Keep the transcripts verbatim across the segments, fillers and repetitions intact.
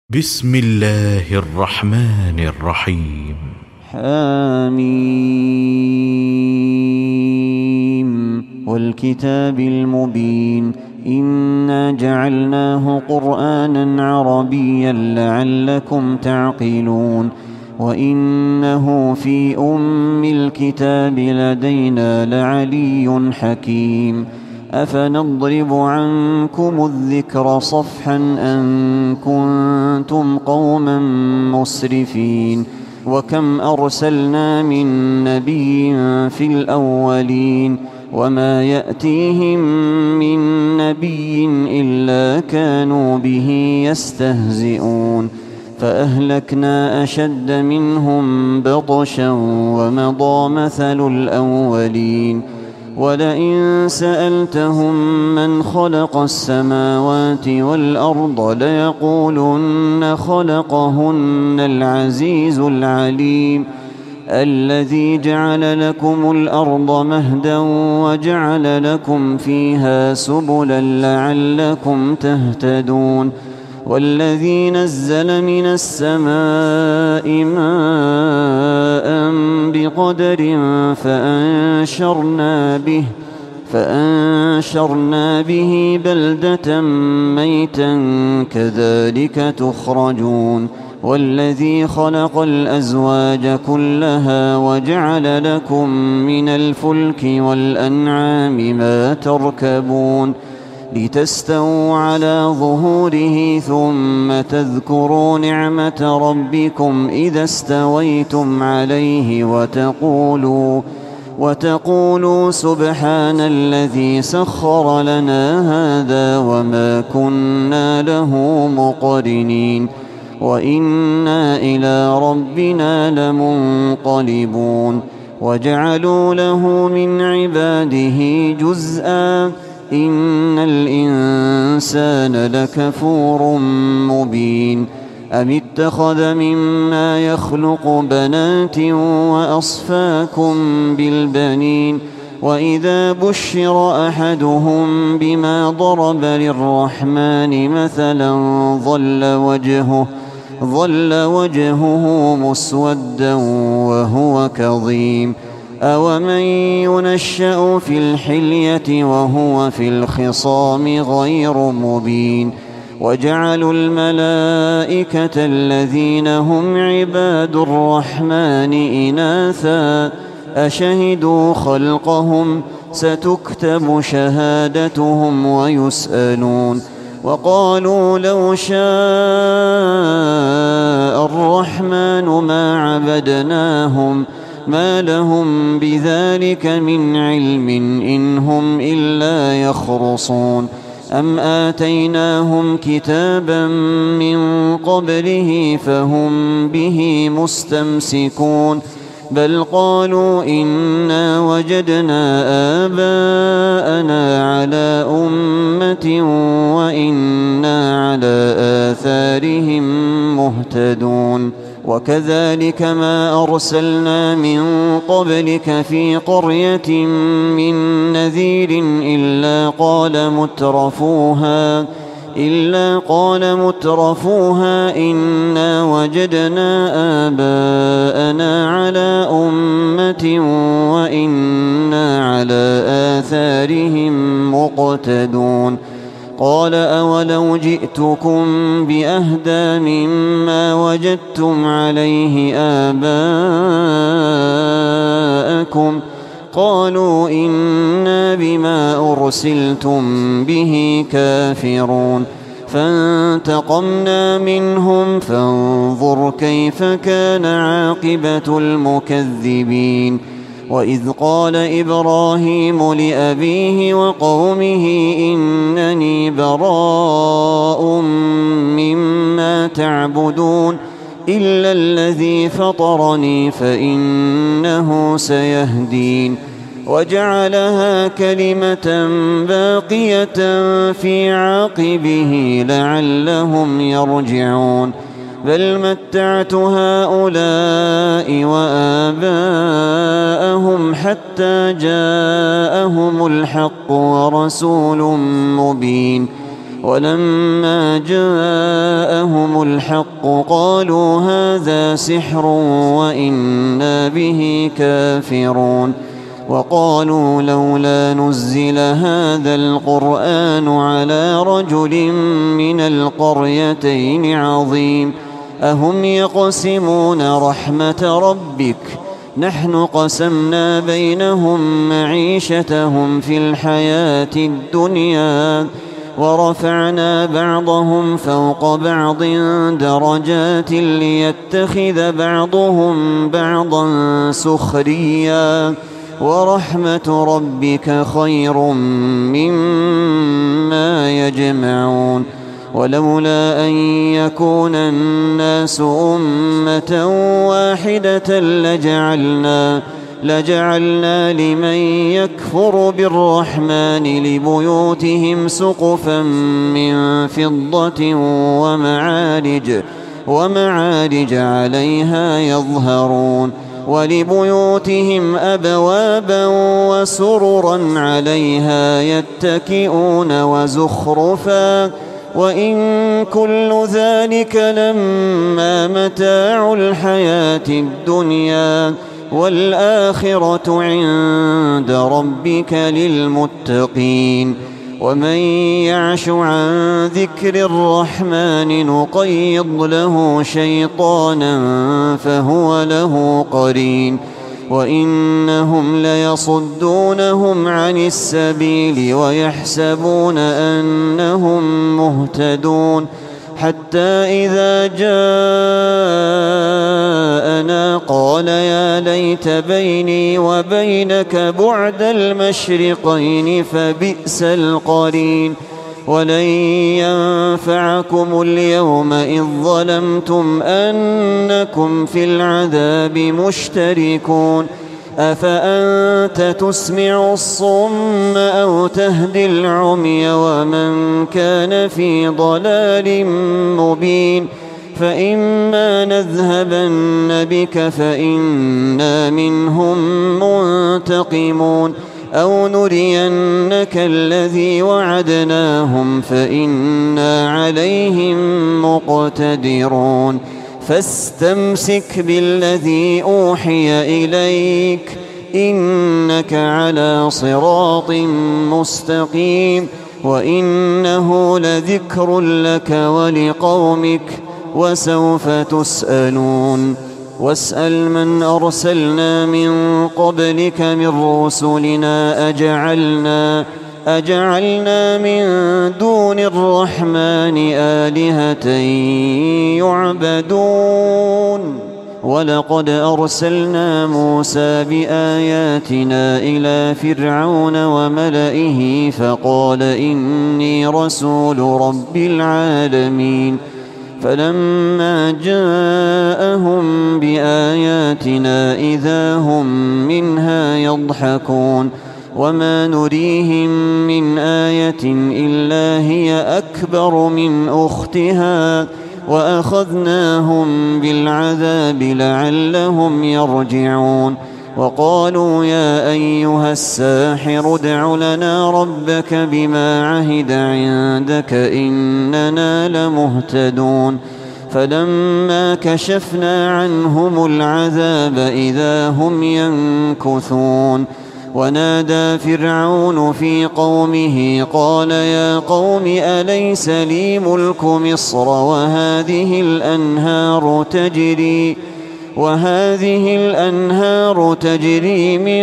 بسم الله الرحمن الرحيم. حميم والكتاب المبين إنا جعلناه قرآنا عربيا لعلكم تعقلون وإنه في أم الكتاب لدينا لعلي حكيم أفنضرب عنكم الذكر صفحا أن كنتم قوما مسرفين وكم أرسلنا من نبي في الأولين وما يأتيهم من نبي إلا كانوا به يستهزئون فأهلكنا أشد منهم بطشا ومضى مثل الأولين ولئن سألتهم من خلق السماوات والأرض ليقولن خلقهن العزيز العليم الذي جعل لكم الأرض مهدا وجعل لكم فيها سبلا لعلكم تهتدون والذي نزل من السماء ماء بقدر فأنشرنا به فأنشرنا به بلدة ميتا كذلك تخرجون والذي خلق الأزواج كلها وجعل لكم من الفلك والأنعام ما تركبون لتستووا على ظهوره ثم تذكروا نعمة ربكم إذا استويتم عليه وتقولوا وتقولوا سبحان الذي سخر لنا هذا وما كنا له مقرنين وإنا إلى ربنا لمنقلبون وجعلوا له من عباده جزءا إن الإنسان لكفور مبين أم اتخذ مما يخلق بنات وأصفاكم بالبنين وإذا بشر أحدهم بما ضرب للرحمن مثلا ظل وجهه ظل وجهه مسودا وهو كظيم أومن ينشأ في الحلية وهو في الخصام غير مبين وجعلوا الملائكة الذين هم عباد الرحمن إناثا أشهدوا خلقهم ستكتب شهادتهم ويسألون وقالوا لو شاء الرحمن ما عبدناهم ما لهم بذلك من علم إن هم إلا يخرصون أم آتيناهم كتابا من قبله فهم به مستمسكون بل قالوا إنا وجدنا آباءنا على أمة وإنا على آثارهم مهتدون وكذلك ما أرسلنا من قبلك في قرية من نذير إلا قال مترفوها إلا قال مترفوها إنا وجدنا آباءنا على أمة وإنا على آثارهم مقتدون قال أولو جئتكم بأهدى مما وجدتم عليه آباءكم قالوا إنا بما أرسلتم به كافرون فانتقمنا منهم فانظر كيف كان عاقبة المكذبين وإذ قال إبراهيم لأبيه وقومه إنني براء مما تعبدون إلا الذي فطرني فإنه سيهدين وجعلها كلمة باقية في عاقبه لعلهم يرجعون بل متعت هؤلاء وآباءهم حتى جاءهم الحق ورسول مبين ولما جاءهم الحق قالوا هذا سحر وإنا به كافرون وقالوا لولا نزل هذا القرآن على رجل من القريتين عظيم أهم يقسمون رحمة ربك نحن قسمنا بينهم معيشتهم في الحياة الدنيا ورفعنا بعضهم فوق بعض درجات ليتخذ بعضهم بعضا سخريا ورحمة ربك خير مما يجمعون ولولا أن يكون الناس أمة واحدة لجعلنا لجعلنا لمن يكفر بالرحمن لبيوتهم سقفا من فضة ومعارج ومعارج عليها يظهرون ولبيوتهم أبوابا وسررا عليها يتكئون وزخرفا وإن كل ذلك لما متاع الحياة الدنيا والآخرة عند ربك للمتقين ومن يعش عن ذكر الرحمن نقيض له شيطانا فهو له قرين وإنهم ليصدونهم عن السبيل ويحسبون أنهم مهتدون حتى إذا جاءنا قال يا ليت بيني وبينك بعد المشرقين فبئس القرين ولن ينفعكم اليوم إذ ظلمتم أنكم في العذاب مشتركون أفأنت تسمع الصم أو تهدي العمي ومن كان في ضلال مبين فإما نذهبن بك فإنا منهم منتقمون أو نرينك الذي وعدناهم فإنا عليهم مقتدرون فاستمسك بالذي أوحي إليك إنك على صراط مستقيم وإنه لذكر لك ولقومك وسوف تسألون واسأل من أرسلنا من قبلك من رسلنا أجعلنا أجعلنا من دون الرحمن آلهة يعبدون ولقد أرسلنا موسى بآياتنا إلى فرعون وملئه فقال إني رسول رب العالمين فلما جاءهم بآياتنا إذا هم منها يضحكون وما نريهم من آية إلا هي أكبر من أختها وأخذناهم بالعذاب لعلهم يرجعون وقالوا يا أيها الساحر ادع لنا ربك بما عهد عندك إننا لمهتدون فلما كشفنا عنهم العذاب إذا هم ينكثون ونادى فرعون في قومه قال يا قوم أليس لي ملك مصر وهذه الأنهار تجري وهذه الأنهار تجري من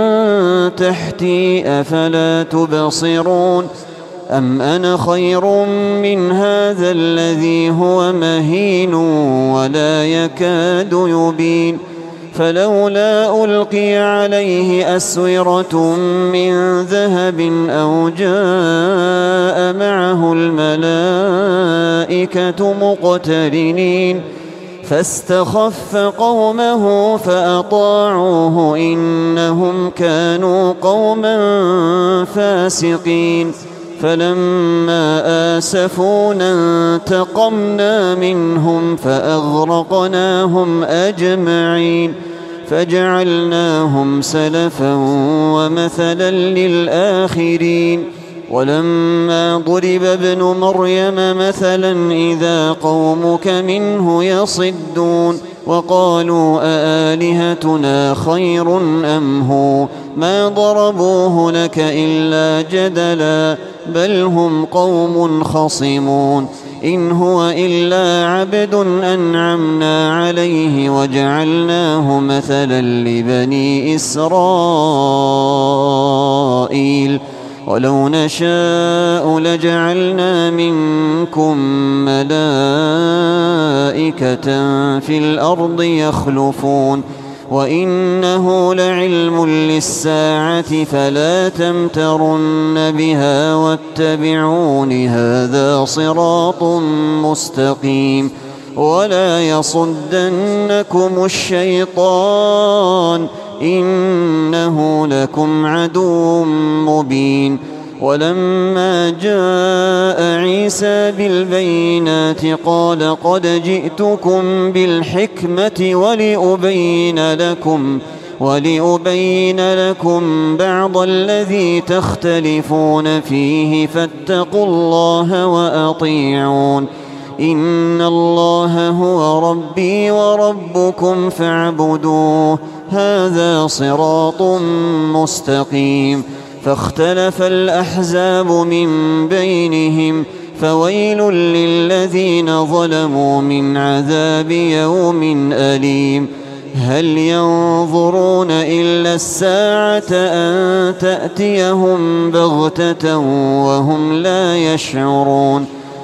تحتي أفلا تبصرون أم أنا خير من هذا الذي هو مهين ولا يكاد يبين فلولا ألقي عليه أسورة من ذهب أو جاء معه الملائكة مقترنين فاستخف قومه فأطاعوه إنهم كانوا قوما فاسقين فلما آسفونا انتقمنا منهم فأغرقناهم أجمعين فجعلناهم سلفا ومثلا للآخرين ولما ضرب ابن مريم مثلا إذا قومك منه يصدون وقالوا أآلهتنا خير أم هو ما ضربوه لك إلا جدلا بل هم قوم خصمون إن هو إلا عبد أنعمنا عليه وجعلناه مثلا لبني إسرائيل ولو نشاء لجعلنا منكم ملائكة في الأرض يخلفون وإنه لعلم للساعة فلا تمترن بها واتبعون هذا صراط مستقيم ولا يصدنكم الشيطان إنه لكم عدو مبين ولما جاء عيسى بالبينات قال قد جئتكم بالحكمة ولأبين لكم ولأبين لكم بعض الذي تختلفون فيه فاتقوا الله وأطيعون إن الله هو ربي وربكم فاعبدوه هذا صراط مستقيم فاختلف الأحزاب من بينهم فويل للذين ظلموا من عذاب يوم أليم هل ينظرون إلا الساعة أن تأتيهم بغتة وهم لا يشعرون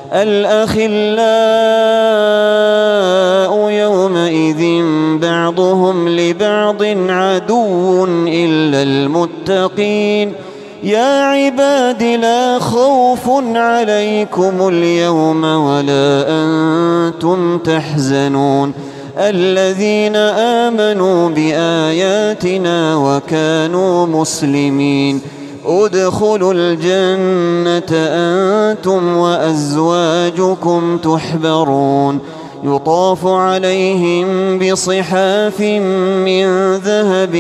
الأخلاء يومئذ بعضهم لبعض عدو إلا المتقين يا عباد لا خوف عليكم اليوم ولا أنتم تحزنون الذين آمنوا بآياتنا وكانوا مسلمين ادخلوا الجنة أنتم وأزواجكم تحبرون يطاف عليهم بصحاف من ذهب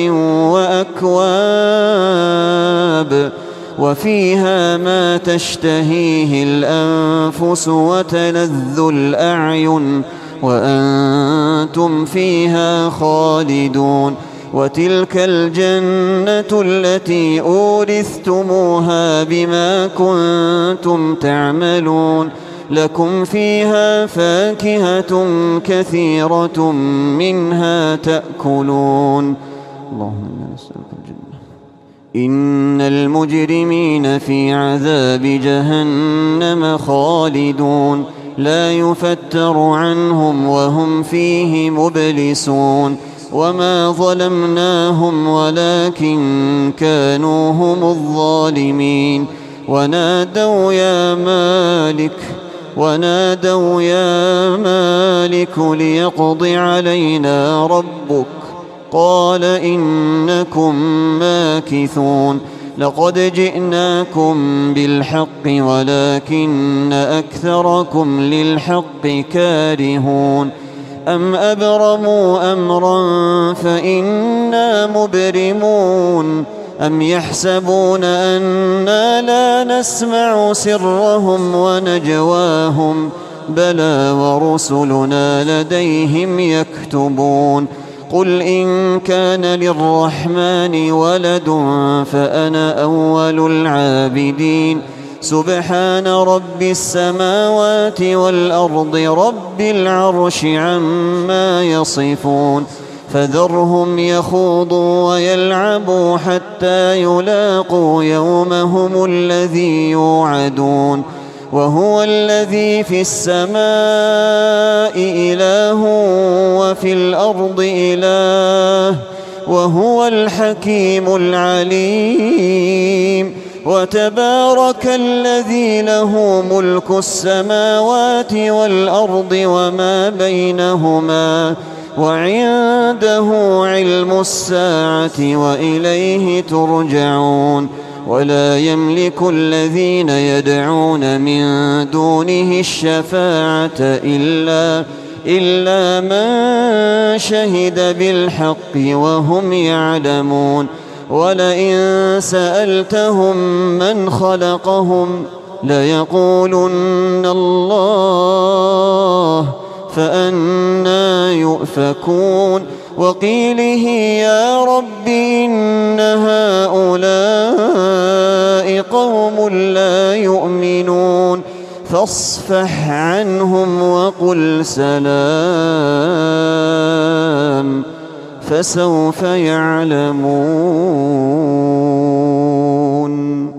وأكواب وفيها ما تشتهيه الأنفس وتلذ الأعين وأنتم فيها خالدون وتلك الجنة التي أورثتموها بما كنتم تعملون لكم فيها فاكهة كثيرة منها تأكلون اللهم إنا نسألك الجنة إن المجرمين في عذاب جهنم خالدون لا يفتر عنهم وهم فيه مبلسون وما ظلمناهم ولكن كانوا هم الظالمين ونادوا يا مالك ونادوا يا مالك ليقض علينا ربك قال إنكم ماكثون لقد جئناكم بالحق ولكن أكثركم للحق كارهون أم أبرموا أمرا فإنا مبرمون أم يحسبون أنا لا نسمع سرهم ونجواهم بلى ورسلنا لديهم يكتبون قل إن كان للرحمن ولد فأنا أول العابدين سبحان رب السماوات والأرض رب العرش عما يصفون فذرهم يخوضوا ويلعبوا حتى يلاقوا يومهم الذي يوعدون وهو الذي في السماء إله وفي الأرض إله وهو الحكيم العليم وتبارك الذي له ملك السماوات والأرض وما بينهما وعنده علم الساعة وإليه ترجعون ولا يملك الذين يدعون من دونه الشفاعة إلا إلا من شهد بالحق وهم يعلمون ولئن سألتهم من خلقهم ليقولن الله فأنى يؤفكون وقيله يا رب إن هؤلاء قوم لا يؤمنون فاصفح عنهم وقل سلام فسوف يعلمون.